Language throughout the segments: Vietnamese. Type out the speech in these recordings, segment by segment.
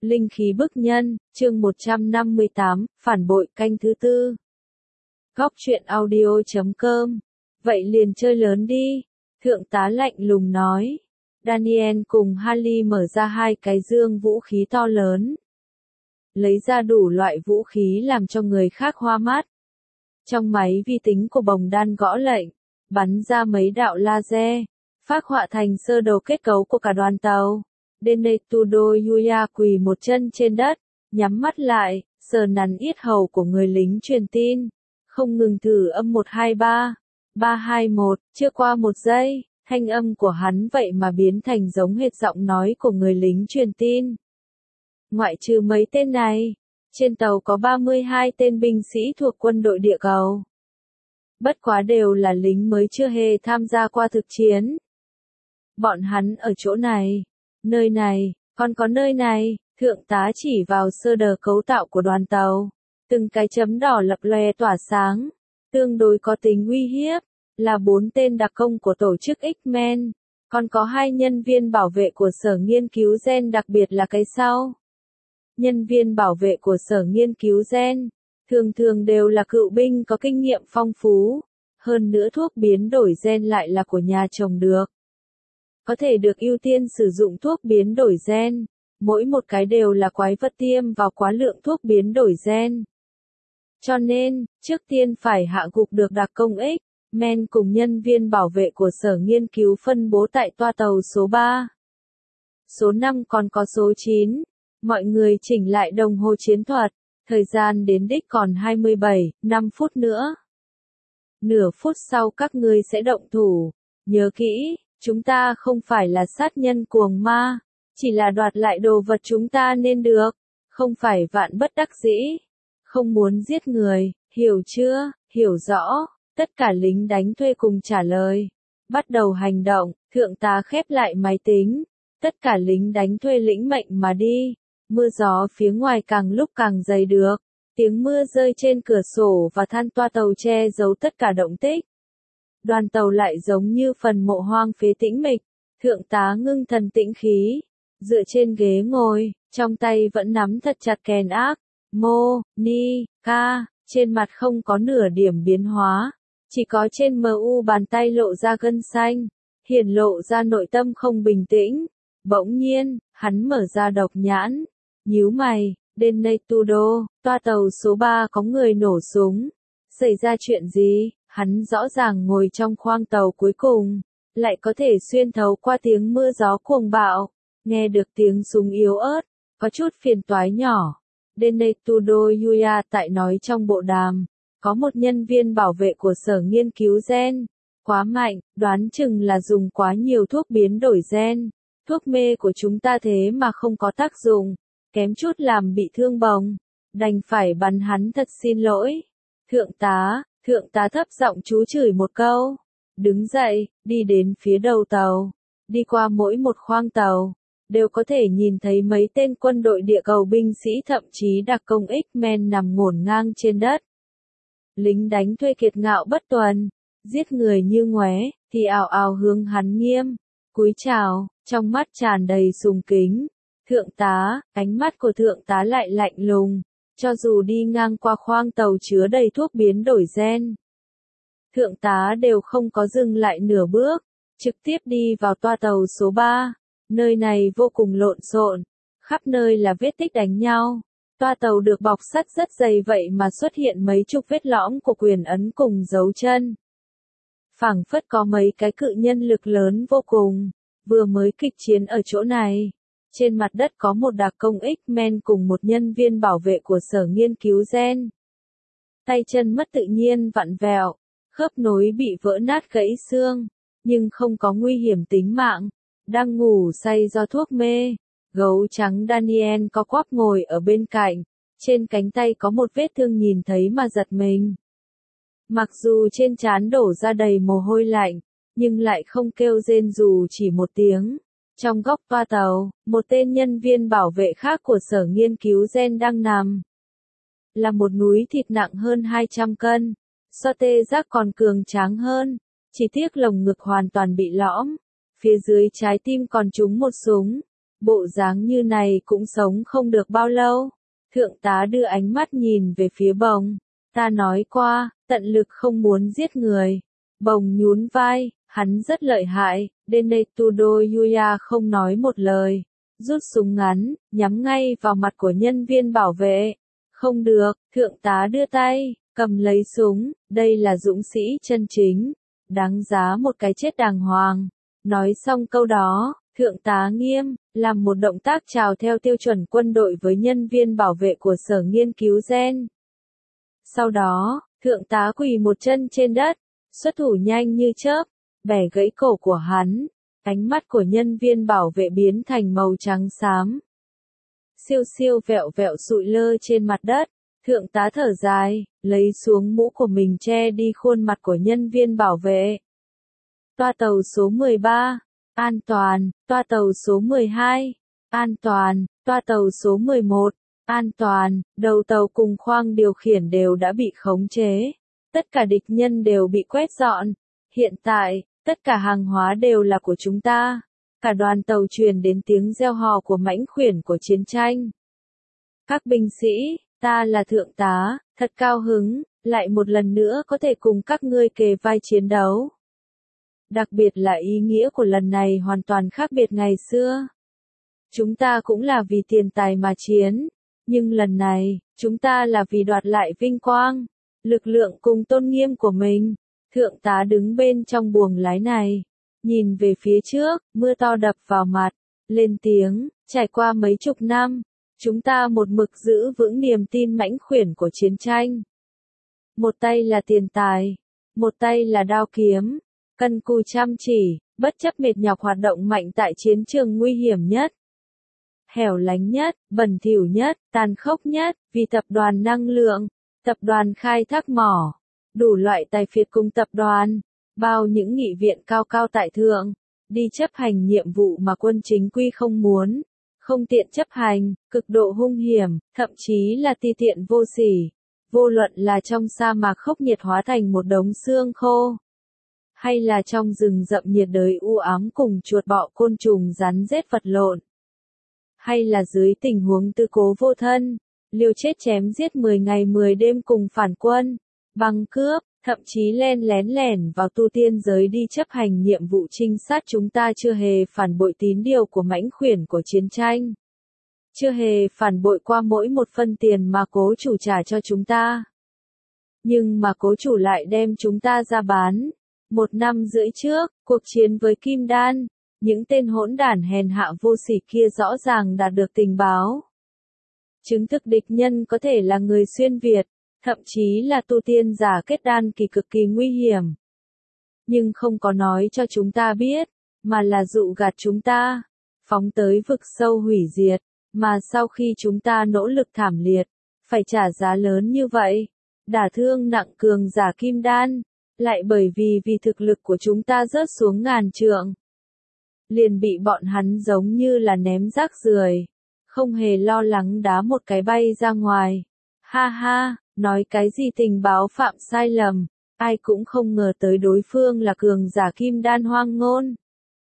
Linh khí bức nhân, chương 158, phản bội canh thứ tư. Góc truyện audio.com. Vậy liền chơi lớn đi. Thượng tá lạnh lùng nói. Daniel cùng Harley mở ra hai cái dương vũ khí to lớn. Lấy ra đủ loại vũ khí làm cho người khác hoa mắt. Trong máy vi tính của bồng đan gõ lệnh, bắn ra mấy đạo laser, phác họa thành sơ đồ kết cấu của cả đoàn tàu. Denetudo Yuya quỳ một chân trên đất, nhắm mắt lại, sờ nắn yết hầu của người lính truyền tin, không ngừng thử âm 123, 321, chưa qua một giây, thanh âm của hắn vậy mà biến thành giống hệt giọng nói của người lính truyền tin. Ngoại trừ mấy tên này, trên tàu có 32 tên binh sĩ thuộc quân đội địa cầu. Bất quá đều là lính mới chưa hề tham gia qua thực chiến. Bọn hắn ở chỗ này. Nơi này, còn có nơi này, thượng tá chỉ vào sơ đồ cấu tạo của đoàn tàu. Từng cái chấm đỏ lập lòe tỏa sáng, tương đối có tính uy hiếp, là 4 tên đặc công của tổ chức X-Men, còn có 2 nhân viên bảo vệ của sở nghiên cứu gen, đặc biệt là cái sau. Nhân viên bảo vệ của sở nghiên cứu gen, thường thường đều là cựu binh có kinh nghiệm phong phú, hơn nữa thuốc biến đổi gen lại là của nhà trồng được. Có thể được ưu tiên sử dụng thuốc biến đổi gen, mỗi một cái đều là quái vật tiêm vào quá lượng thuốc biến đổi gen. Cho nên, trước tiên phải hạ gục được đặc công X-Men cùng nhân viên bảo vệ của sở nghiên cứu phân bố tại toa tàu số 3. Số 5 còn có số 9. Mọi người chỉnh lại đồng hồ chiến thuật, thời gian đến đích còn 5 phút nữa. Nửa phút sau các ngươi sẽ động thủ, nhớ kỹ. Chúng ta không phải là sát nhân cuồng ma, chỉ là đoạt lại đồ vật chúng ta nên được, không phải vạn bất đắc dĩ, không muốn giết người, hiểu chưa, hiểu rõ, tất cả lính đánh thuê cùng trả lời. Bắt đầu hành động, thượng tá khép lại máy tính, tất cả lính đánh thuê lĩnh mệnh mà đi, mưa gió phía ngoài càng lúc càng dày được, tiếng mưa rơi trên cửa sổ và than toa tàu che giấu tất cả động tích. Đoàn tàu lại giống như phần mộ hoang phế tĩnh mịch, thượng tá ngưng thần tĩnh khí, dựa trên ghế ngồi, trong tay vẫn nắm thật chặt kèn ác, mô, ni, ca, trên mặt không có nửa điểm biến hóa, chỉ có trên mu bàn tay lộ ra gân xanh, hiển lộ ra nội tâm không bình tĩnh. Bỗng nhiên, hắn mở ra độc nhãn, nhíu mày, Denetudo, toa tàu số 3 có người nổ súng, xảy ra chuyện gì? Hắn rõ ràng ngồi trong khoang tàu cuối cùng, lại có thể xuyên thấu qua tiếng mưa gió cuồng bạo, nghe được tiếng súng yếu ớt, có chút phiền toái nhỏ. Denetudo Yuya tại nói trong bộ đàm, có một nhân viên bảo vệ của sở nghiên cứu gen, quá mạnh, đoán chừng là dùng quá nhiều thuốc biến đổi gen, thuốc mê của chúng ta thế mà không có tác dụng, kém chút làm bị thương bồng, đành phải bắn hắn thật xin lỗi. Thượng tá thấp giọng chú chửi một câu, đứng dậy, đi đến phía đầu tàu, đi qua mỗi một khoang tàu, đều có thể nhìn thấy mấy tên quân đội địa cầu binh sĩ thậm chí đặc công X-Men nằm ngổn ngang trên đất. Lính đánh thuê kiệt ngạo bất tuần, giết người như ngoé, thì ào ào hướng hắn nghiêm, cúi chào, trong mắt tràn đầy sùng kính. Thượng tá, ánh mắt của thượng tá lại lạnh lùng. Cho dù đi ngang qua khoang tàu chứa đầy thuốc biến đổi gen, thượng tá đều không có dừng lại nửa bước, trực tiếp đi vào toa tàu số 3. Nơi này vô cùng lộn xộn, khắp nơi là vết tích đánh nhau. Toa tàu được bọc sắt rất dày vậy mà xuất hiện mấy chục vết lõm của quyền ấn cùng dấu chân. Phảng phất có mấy cái cự nhân lực lớn vô cùng, vừa mới kịch chiến ở chỗ này. Trên mặt đất có một đặc công X-Men cùng một nhân viên bảo vệ của sở nghiên cứu gen. Tay chân mất tự nhiên vặn vẹo, khớp nối bị vỡ nát gãy xương, nhưng không có nguy hiểm tính mạng. Đang ngủ say do thuốc mê, gấu trắng Daniel có quắp ngồi ở bên cạnh, trên cánh tay có một vết thương nhìn thấy mà giật mình. Mặc dù trên trán đổ ra đầy mồ hôi lạnh, nhưng lại không kêu rên dù chỉ một tiếng. Trong góc toa tàu, một tên nhân viên bảo vệ khác của sở nghiên cứu gen đang nằm. Là một núi thịt nặng hơn 200 cân, so tê giác còn cường tráng hơn, chỉ tiếc lồng ngực hoàn toàn bị lõm, phía dưới trái tim còn trúng một súng. bộ dáng như này cũng sống không được bao lâu. Thượng tá đưa ánh mắt nhìn về phía Bồng. Ta nói qua, tận lực không muốn giết người. Bồng nhún vai, hắn rất lợi hại, Denetsudo Yuya không nói một lời. Rút súng ngắn, nhắm ngay vào mặt của nhân viên bảo vệ. Không được, thượng tá đưa tay, cầm lấy súng, đây là dũng sĩ chân chính, đáng giá một cái chết đàng hoàng. Nói xong câu đó, thượng tá nghiêm, làm một động tác chào theo tiêu chuẩn quân đội với nhân viên bảo vệ của sở nghiên cứu gen. Sau đó, thượng tá quỳ một chân trên đất, xuất thủ nhanh như chớp, bẻ gãy cổ của hắn. Ánh mắt của nhân viên bảo vệ biến thành màu trắng xám. Siêu siêu vẹo vẹo sụi lơ trên mặt đất, thượng tá thở dài, lấy xuống mũ của mình che đi khuôn mặt của nhân viên bảo vệ. Toa tàu số 13, an toàn, toa tàu số 12, an toàn, toa tàu số 11, an toàn, đầu tàu cùng khoang điều khiển đều đã bị khống chế. Tất cả địch nhân đều bị quét dọn. Hiện tại, tất cả hàng hóa đều là của chúng ta. Cả đoàn tàu truyền đến tiếng reo hò của mãnh khuyển của chiến tranh. Các binh sĩ, ta là thượng tá, thật cao hứng, lại một lần nữa có thể cùng các ngươi kề vai chiến đấu. Đặc biệt là ý nghĩa của lần này hoàn toàn khác biệt ngày xưa. Chúng ta cũng là vì tiền tài mà chiến, nhưng lần này, chúng ta là vì đoạt lại vinh quang, lực lượng cùng tôn nghiêm của mình. Thượng tá đứng bên trong buồng lái này, nhìn về phía trước, mưa to đập vào mặt, lên tiếng, trải qua mấy chục năm, chúng ta một mực giữ vững niềm tin mãnh khuyển của chiến tranh. Một tay là tiền tài, một tay là đao kiếm, cần cù chăm chỉ, bất chấp mệt nhọc hoạt động mạnh tại chiến trường nguy hiểm nhất, hẻo lánh nhất, bẩn thỉu nhất, tàn khốc nhất, vì tập đoàn năng lượng, tập đoàn khai thác mỏ, đủ loại tài phiệt cùng tập đoàn, bao những nghị viện cao cao tại thượng, đi chấp hành nhiệm vụ mà quân chính quy không muốn, không tiện chấp hành, cực độ hung hiểm, thậm chí là ti tiện vô sỉ, vô luận là trong sa mạc khốc nhiệt hóa thành một đống xương khô, hay là trong rừng rậm nhiệt đới u ám cùng chuột bọ côn trùng rắn rết vật lộn, hay là dưới tình huống tư cố vô thân, liều chết chém giết 10 ngày 10 đêm cùng phản quân, băng cướp, thậm chí lén lẻn vào tu tiên giới đi chấp hành nhiệm vụ trinh sát. Chúng ta chưa hề phản bội tín điều của mãnh khuyển của chiến tranh. Chưa hề phản bội qua mỗi một phân tiền mà cố chủ trả cho chúng ta. Nhưng mà cố chủ lại đem chúng ta ra bán. 1 năm rưỡi trước, cuộc chiến với Kim Đan, những tên hỗn đản hèn hạ vô sỉ kia rõ ràng đạt được tình báo. Chứng thực địch nhân có thể là người xuyên Việt, thậm chí là tu tiên giả kết đan kỳ cực kỳ nguy hiểm. Nhưng không có nói cho chúng ta biết, mà là dụ gạt chúng ta, phóng tới vực sâu hủy diệt, mà sau khi chúng ta nỗ lực thảm liệt, phải trả giá lớn như vậy, đả thương nặng cường giả kim đan, lại bởi vì thực lực của chúng ta rớt xuống ngàn trượng. Liền bị bọn hắn giống như là ném rác rưởi, không hề lo lắng đá một cái bay ra ngoài. Ha ha, nói cái gì tình báo phạm sai lầm, ai cũng không ngờ tới đối phương là cường giả kim đan hoang ngôn.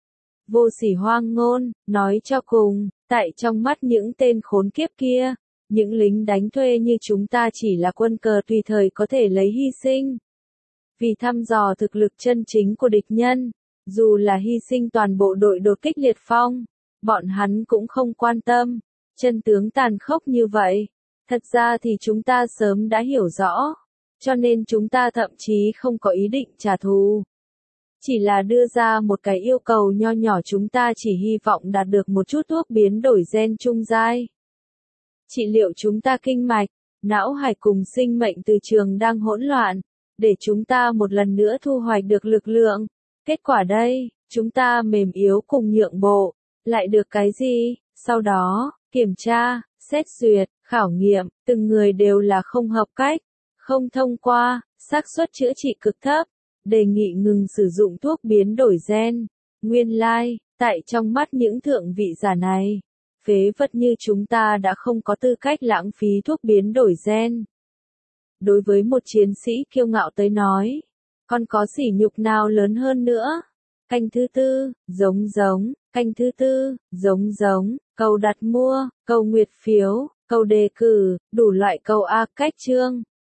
Vô sỉ hoang ngôn, nói cho cùng, tại trong mắt những tên khốn kiếp kia, những lính đánh thuê như chúng ta chỉ là quân cờ tùy thời có thể lấy hy sinh. Vì thăm dò thực lực chân chính của địch nhân, dù là hy sinh toàn bộ đội đột kích liệt phong, bọn hắn cũng không quan tâm. Chân tướng tàn khốc như vậy, thật ra thì chúng ta sớm đã hiểu rõ, cho nên chúng ta thậm chí không có ý định trả thù. Chỉ là đưa ra một cái yêu cầu nho nhỏ, chúng ta chỉ hy vọng đạt được một chút thuốc biến đổi gen trung giai. Trị liệu chúng ta kinh mạch, não hải cùng sinh mệnh từ trường đang hỗn loạn, để chúng ta một lần nữa thu hoạch được lực lượng. Kết quả đây, chúng ta mềm yếu cùng nhượng bộ, lại được cái gì? Sau đó, kiểm tra, xét duyệt, khảo nghiệm, từng người đều là không hợp cách, không thông qua, xác suất chữa trị cực thấp, đề nghị ngừng sử dụng thuốc biến đổi gen. Nguyên lai, tại trong mắt những thượng vị giả này, phế vật như chúng ta đã không có tư cách lãng phí thuốc biến đổi gen. Đối với một chiến sĩ kiêu ngạo tới nói, còn có sỉ nhục nào lớn hơn nữa? canh thứ tư, giống giống, canh thứ tư, giống giống, câu đặt mua, câu nguyệt phiếu, câu đề cử, đủ loại câu A cách chương.